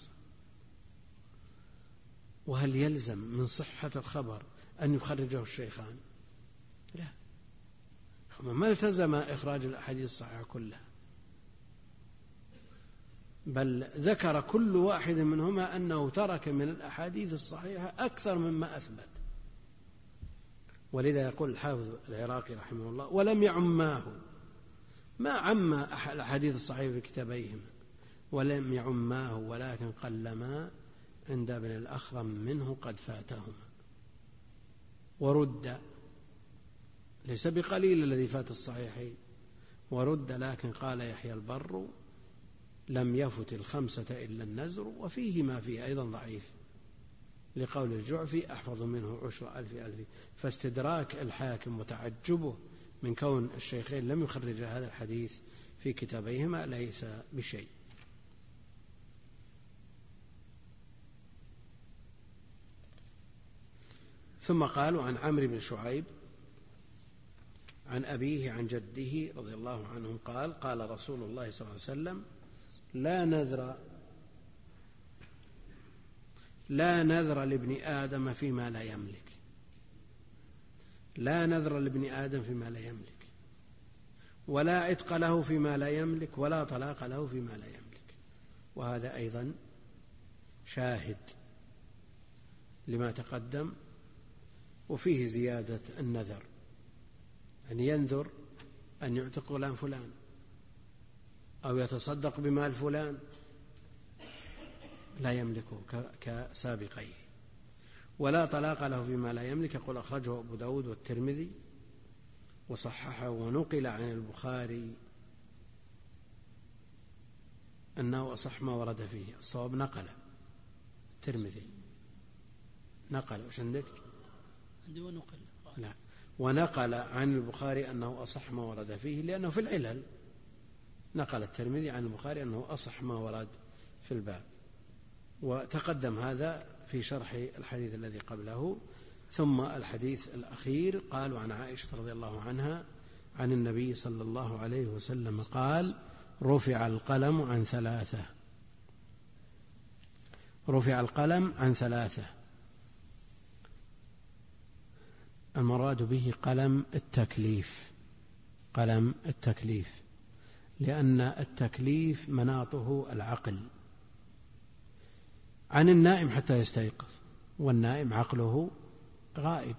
وهل يلزم من صحة الخبر أن يخرجه الشيخان؟ لا، ما التزم إخراج الأحاديث الصحيحة كلها. بل ذكر كل واحد منهما أنه ترك من الأحاديث الصحيحة أكثر مما أثبت. ولذا يقول الحافظ العراقي رحمه الله: ولم يعماه، ما عم الأحاديث الصحيحة في كتابيهما، ولم يعماه، ولكن قلما عند ابن الأخرم منه قد فاتهما ورد، ليس بقليل الذي فات الصحيحين ورد. لكن قال يحيى البر: لم يفت الخمسة إلا النزر، وفيه ما فيه أيضا ضعيف، لقول الجعفي: أحفظ منه 10,000. فاستدراك الحاكم وتعجبه من كون الشيخين لم يخرج هذا الحديث في كتابيهما ليس بشيء. ثم قالوا عن عمرو بن شعيب عن أبيه عن جده رضي الله عنهم قال: قال رسول الله صلى الله عليه وسلم: لا نذر لابن آدم فيما لا يملك، لا نذر لابن آدم فيما لا يملك، ولا عتق له فيما لا يملك، ولا طلاق له فيما لا يملك. وهذا أيضا شاهد لما تقدم، وفيه زيادة النذر، أن ينذر أن يعتق غلام فلان أو يتصدق بمال فلان لا يملكه كسابقيه. ولا طلاق له فيما لا يملك، يقول أخرجه أبو داود والترمذي وصححه، ونقل عن البخاري أنه أصح ما ورد فيه. الصواب نقل الترمذي، نقل. وش عندك؟ عندي ونقل. لا، ونقل عن البخاري أنه أصح ما ورد فيه، لأنه في العلل. نقل الترمذي عن البخاري أنه أصح ما ورد في الباب، وتقدم هذا في شرح الحديث الذي قبله. ثم الحديث الأخير قالوا عن عائشة رضي الله عنها عن النبي صلى الله عليه وسلم قال: رفع القلم عن ثلاثة. رفع القلم عن ثلاثة، المراد به قلم التكليف، قلم التكليف، لأن التكليف مناطه العقل، عن النائم حتى يستيقظ، والنائم عقله غائب،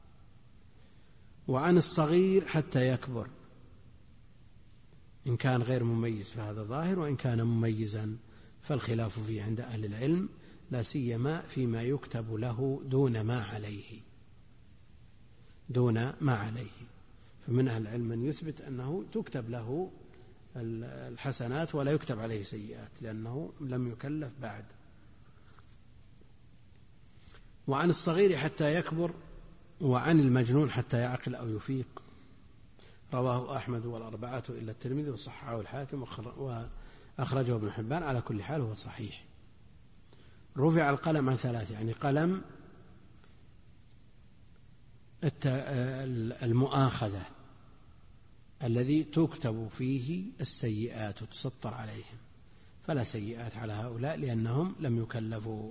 وعن الصغير حتى يكبر، إن كان غير مميز فهذا ظاهر، وإن كان مميزا فالخلاف فيه عند أهل العلم، لا سيما فيما يكتب له دون ما عليه، دون ما عليه. فمن أهل العلم من يثبت أنه تكتب له الحسنات ولا يكتب عليه سيئات، لأنه لم يكلف بعد. وعن الصغير حتى يكبر، وعن المجنون حتى يعقل أو يفيق. رواه أحمد والأربعة إلا الترمذي، وصححه الحاكم، وأخرجه ابن حبان. على كل حال هو صحيح. رفع القلم عن ثلاث، يعني قلم المؤاخذة الذي تكتب فيه السيئات وتسطر عليهم، فلا سيئات على هؤلاء لأنهم لم يكلفوا.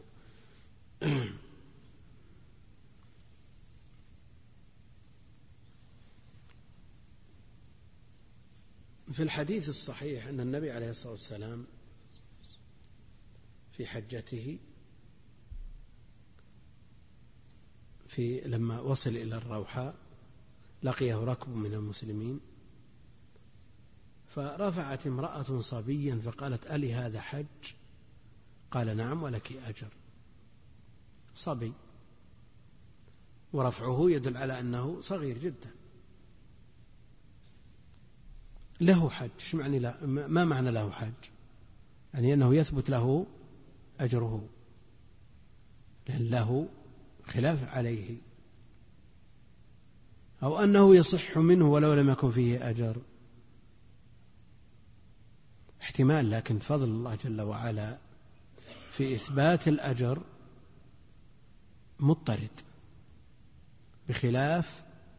في الحديث الصحيح أن النبي عليه الصلاة والسلام في حجته لما وصل إلى الروحاء لقيه ركب من المسلمين، فرفعت امرأة صبيا فقالت: ألي هذا حج؟ قال: نعم ولك أجر. صبي، ورفعه يدل على أنه صغير جدا، له حج. شو معنى لا؟ ما معنى له حج؟ يعني أنه يثبت له أجره، لأن له خلاف عليه، أو أنه يصح منه ولو لم يكن فيه أجر، احتمال. لكن فضل الله جل وعلا في إثبات الأجر مضطرد، بخلاف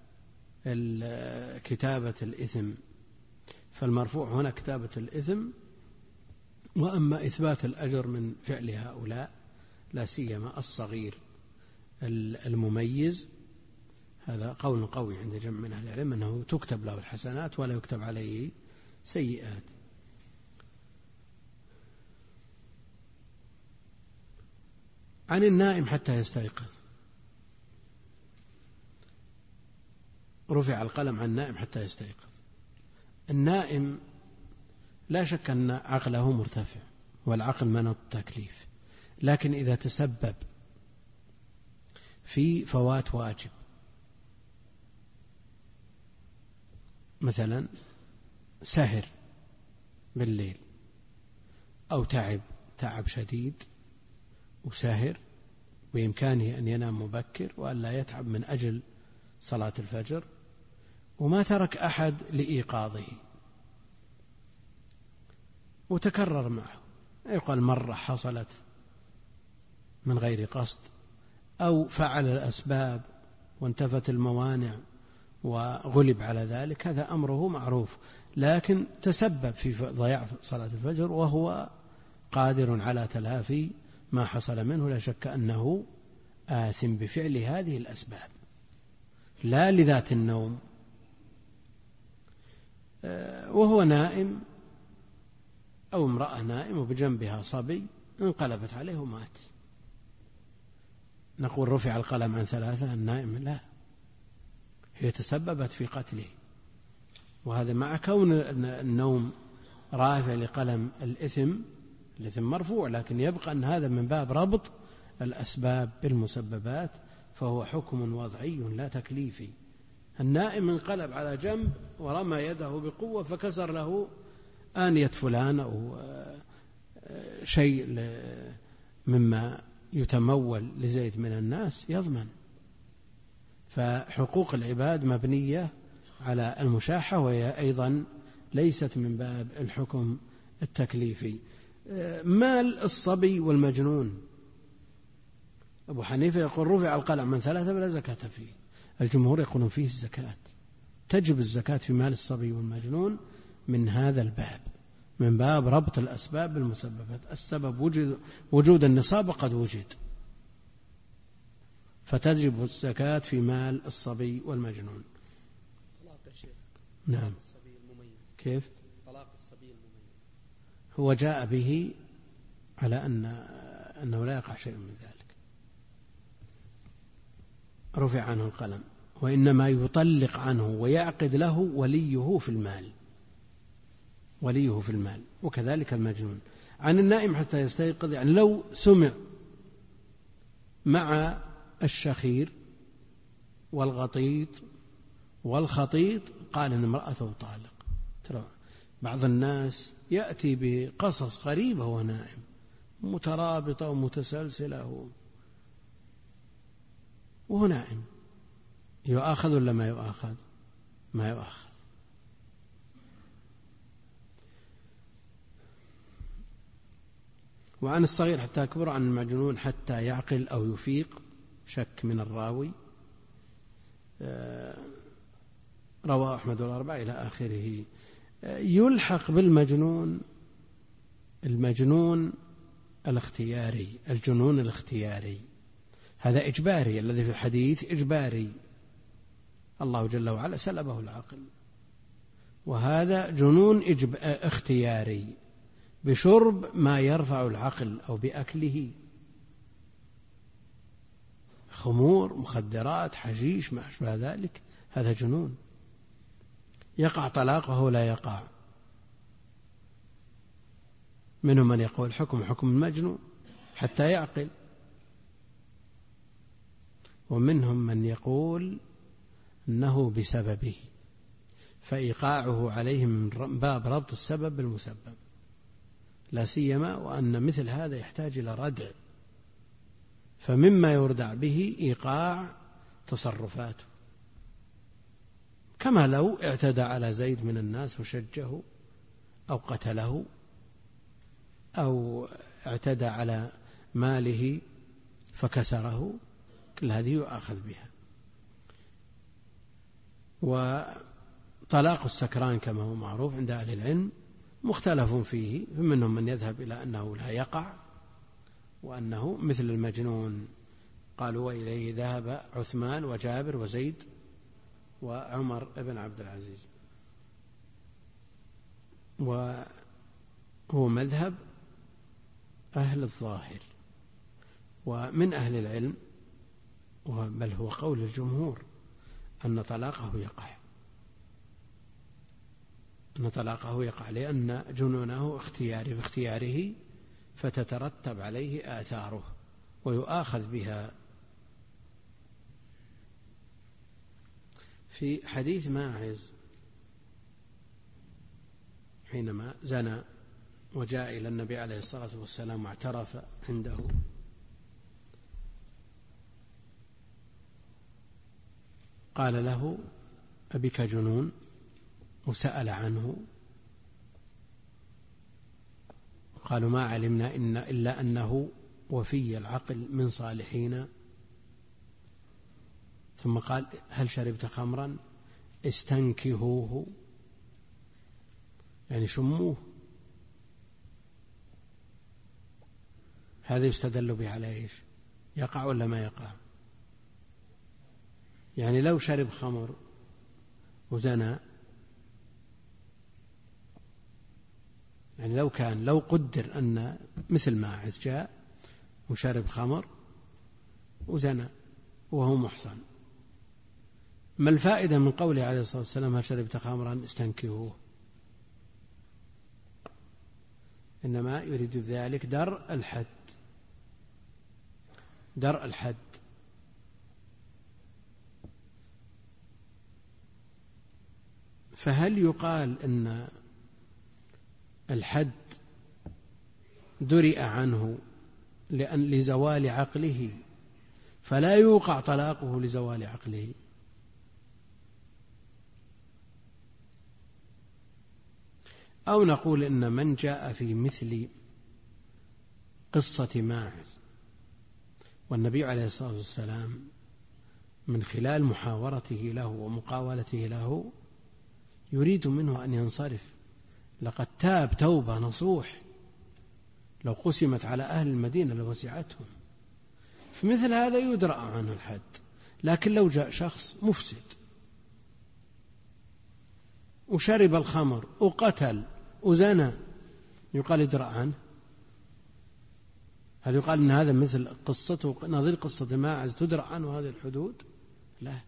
كتابة الإثم، فالمرفوع هنا كتابة الإثم، وأما إثبات الأجر من فعل هؤلاء لا سيما الصغير المميز، هذا قول قوي عند جمع من أهل العلم أنه تكتب له الحسنات ولا يكتب عليه سيئات. عن النائم حتى يستيقظ، رفع القلم عن النائم حتى يستيقظ. النائم لا شك أن عقله مرتفع، والعقل مناط التكليف، لكن إذا تسبب في فوات واجب، مثلا سهر بالليل أو تعب شديد وسهر، بإمكانه أن ينام مبكر وأن لا يتعب من أجل صلاة الفجر، وما ترك أحد لإيقاظه، وتكرر معه، يقال مرة حصلت من غير قصد، أو فعل الأسباب وانتفت الموانع وغلب على ذلك، هذا أمره معروف، لكن تسبب في ضياع صلاة الفجر وهو قادر على تلافي ما حصل منه، لا شك أنه آثم بفعل هذه الأسباب، لا لذات النوم. وهو نائم أو امرأة نائم وبجنبها صبي انقلبت عليه ومات، نقول رفع القلم عن ثلاثة؟ النائم لا، هي تسببت في قتله، وهذا مع كون النوم رافع لقلم الإثم مرفوع، لكن يبقى أن هذا من باب ربط الأسباب بالمسببات، فهو حكم وضعي لا تكليفي. النائم انقلب على جنب ورمى يده بقوة فكسر له آنية فلان أو شيء مما يتمول لزيد من الناس، يضمن. فحقوق العباد مبنية على المشاحة، وهي أيضا ليست من باب الحكم التكليفي. مال الصبي والمجنون، أبو حنيفة يقول رفع القلم من ثلاثة ولا زكاة فيه، الجمهور يقولون فيه الزكاة، تجب الزكاة في مال الصبي والمجنون من هذا الباب، من باب ربط الأسباب بالمسببات. السبب وجود النصاب قد وجد، فتجب الزكاة في مال الصبي والمجنون. نعم. كيف؟ طلاق الصبي المميز هو جاء به على أنه لا يقع شيء من ذلك، رفع عنه القلم، وإنما يطلق عنه ويعقد له وليه في المال، وكذلك المجنون. عن النائم حتى يستيقظ، يعني لو سمع مع الشخير والغطيط والخطيط قال إن امرأته طالق. ترى بعض الناس يأتي بقصص غريبة وهو نائم، مترابطة ومتسلسلة وهو نائم، يؤاخذ ولا ما يؤاخذ؟ ما يؤاخذ. وعن الصغير حتى يكبر، عن المجنون حتى يعقل أو يفيق، شك من الراوي، رواه أحمد والأربعة إلى آخره. يلحق بالمجنون المجنون الاختياري، الجنون الاختياري، هذا إجباري، الذي في الحديث إجباري، الله جل وعلا سلبه العقل، وهذا جنون اختياري بشرب ما يرفع العقل أو بأكله، خمور، مخدرات، حشيش، ما أشبه ذلك، هذا جنون. يقع طلاق وهو لا يقع. منهم من يقول حكم المجنون حتى يعقل، ومنهم من يقول أنه بسببه، فإيقاعه عليه من باب ربط السبب بالمسبب، لا سيما وأن مثل هذا يحتاج إلى ردع، فمما يردع به إيقاع تصرفاته، كما لو اعتدى على زيد من الناس وشجه أو قتله أو اعتدى على ماله فكسره، كل هذه يؤاخذ بها. وطلاق السكران كما هو معروف عند أهل العلم مختلف فيه، فمنهم من يذهب إلى أنه لا يقع، وأنه مثل المجنون، قالوا وإليه ذهب عثمان وجابر وزيد وعمر بن عبد العزيز، وهو مذهب أهل الظاهر، ومن أهل العلم بل هو قول الجمهور أن طلاقه يقع لأن جنونه اختياري باختياره، فتترتب عليه آثاره ويؤاخذ بها. في حديث ماعز حينما زنى وجاء إلى النبي عليه الصلاة والسلام واعترف عنده، قال له: أبك جنون؟ وسأل عنه، قالوا: ما علمنا إلا أنه وفي العقل من صالحين. ثم قال: هل شربت خمرا؟ استنكهوه، يعني شموه. هذا يستدل به على إيش؟ يقع ولا ما يقع؟ يعني لو شرب خمر وزنى، يعني لو قدر أن مثل ماعز جاء وشرب خمر وزنى وهو محصن، ما الفائدة من قوله عليه الصلاة والسلام: هل شربت خمرا؟ استنكهوه. إنما يريد بذلك درء الحد. فهل يقال إن الحد درئ عنه لزوال عقله فلا يوقع طلاقه لزوال عقله؟ أو نقول إن من جاء في مثل قصة ماعز والنبي عليه الصلاة والسلام من خلال محاورته له ومقاولته له يريد منه أن ينصرف، لقد تاب توبة نصوح لو قسمت على أهل المدينة لوسعتهم، فمثل هذا يدرأ عنه الحد. لكن لو جاء شخص مفسد وشرب الخمر وقتل وزنى، يقال يدرأ عنه؟ هل يقال إن هذا مثل قصته نظير قصة ماعز تدرأ عنه هذه الحدود؟ لا.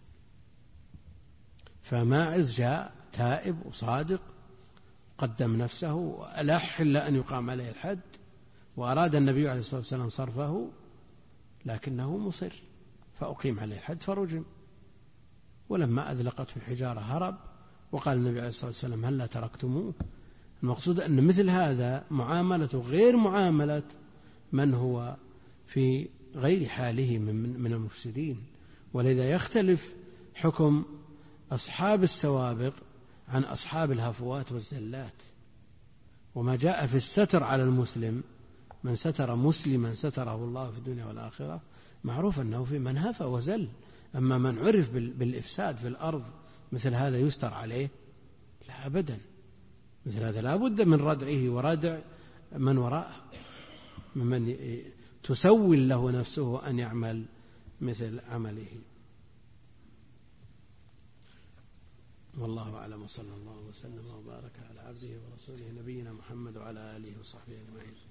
فماعز جاء تائب وصادق، قدم نفسه وألح إلا أن يقام عليه الحد، وأراد النبي عليه الصلاة والسلام صرفه لكنه مصر، فأقيم عليه الحد فرجم. ولما أذلقته الحجارة هرب، وقال النبي عليه الصلاة والسلام: هل لا تركتموه؟ المقصود أن مثل هذا معاملته غير معاملة من هو في غير حاله من المفسدين. ولذا يختلف حكم أصحاب السوابق عن أصحاب الهفوات والزلات. وما جاء في الستر على المسلم، من ستر مسلما ستره الله في الدنيا والآخرة، معروف أنه في من هفى وزل. أما من عرف بالإفساد في الأرض مثل هذا يستر عليه؟ لا أبدا. مثل هذا لا بد من ردعه وردع من وراءه، ممن تسول له نفسه أن يعمل مثل عمله. والله أعلم، وصلى الله وسلم وبارك على عبده ورسوله نبينا محمد وعلى آله وصحبه أجمعين.